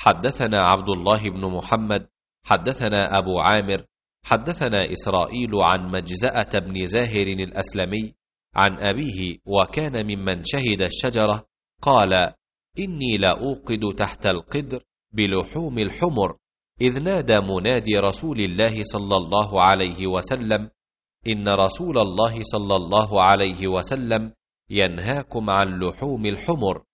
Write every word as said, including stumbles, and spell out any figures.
حدثنا عبد الله بن محمد حدثنا أبو عامر حدثنا إسرائيل عن مجزأة بن زاهر الأسلمي عن أبيه وكان ممن شهد الشجرة قال: إني لأوقد تحت القدر بلحوم الحمر، إذ نادى منادي رسول الله صلى الله عليه وسلم: إن رسول الله صلى الله عليه وسلم ينهاكم عن لحوم الحمر.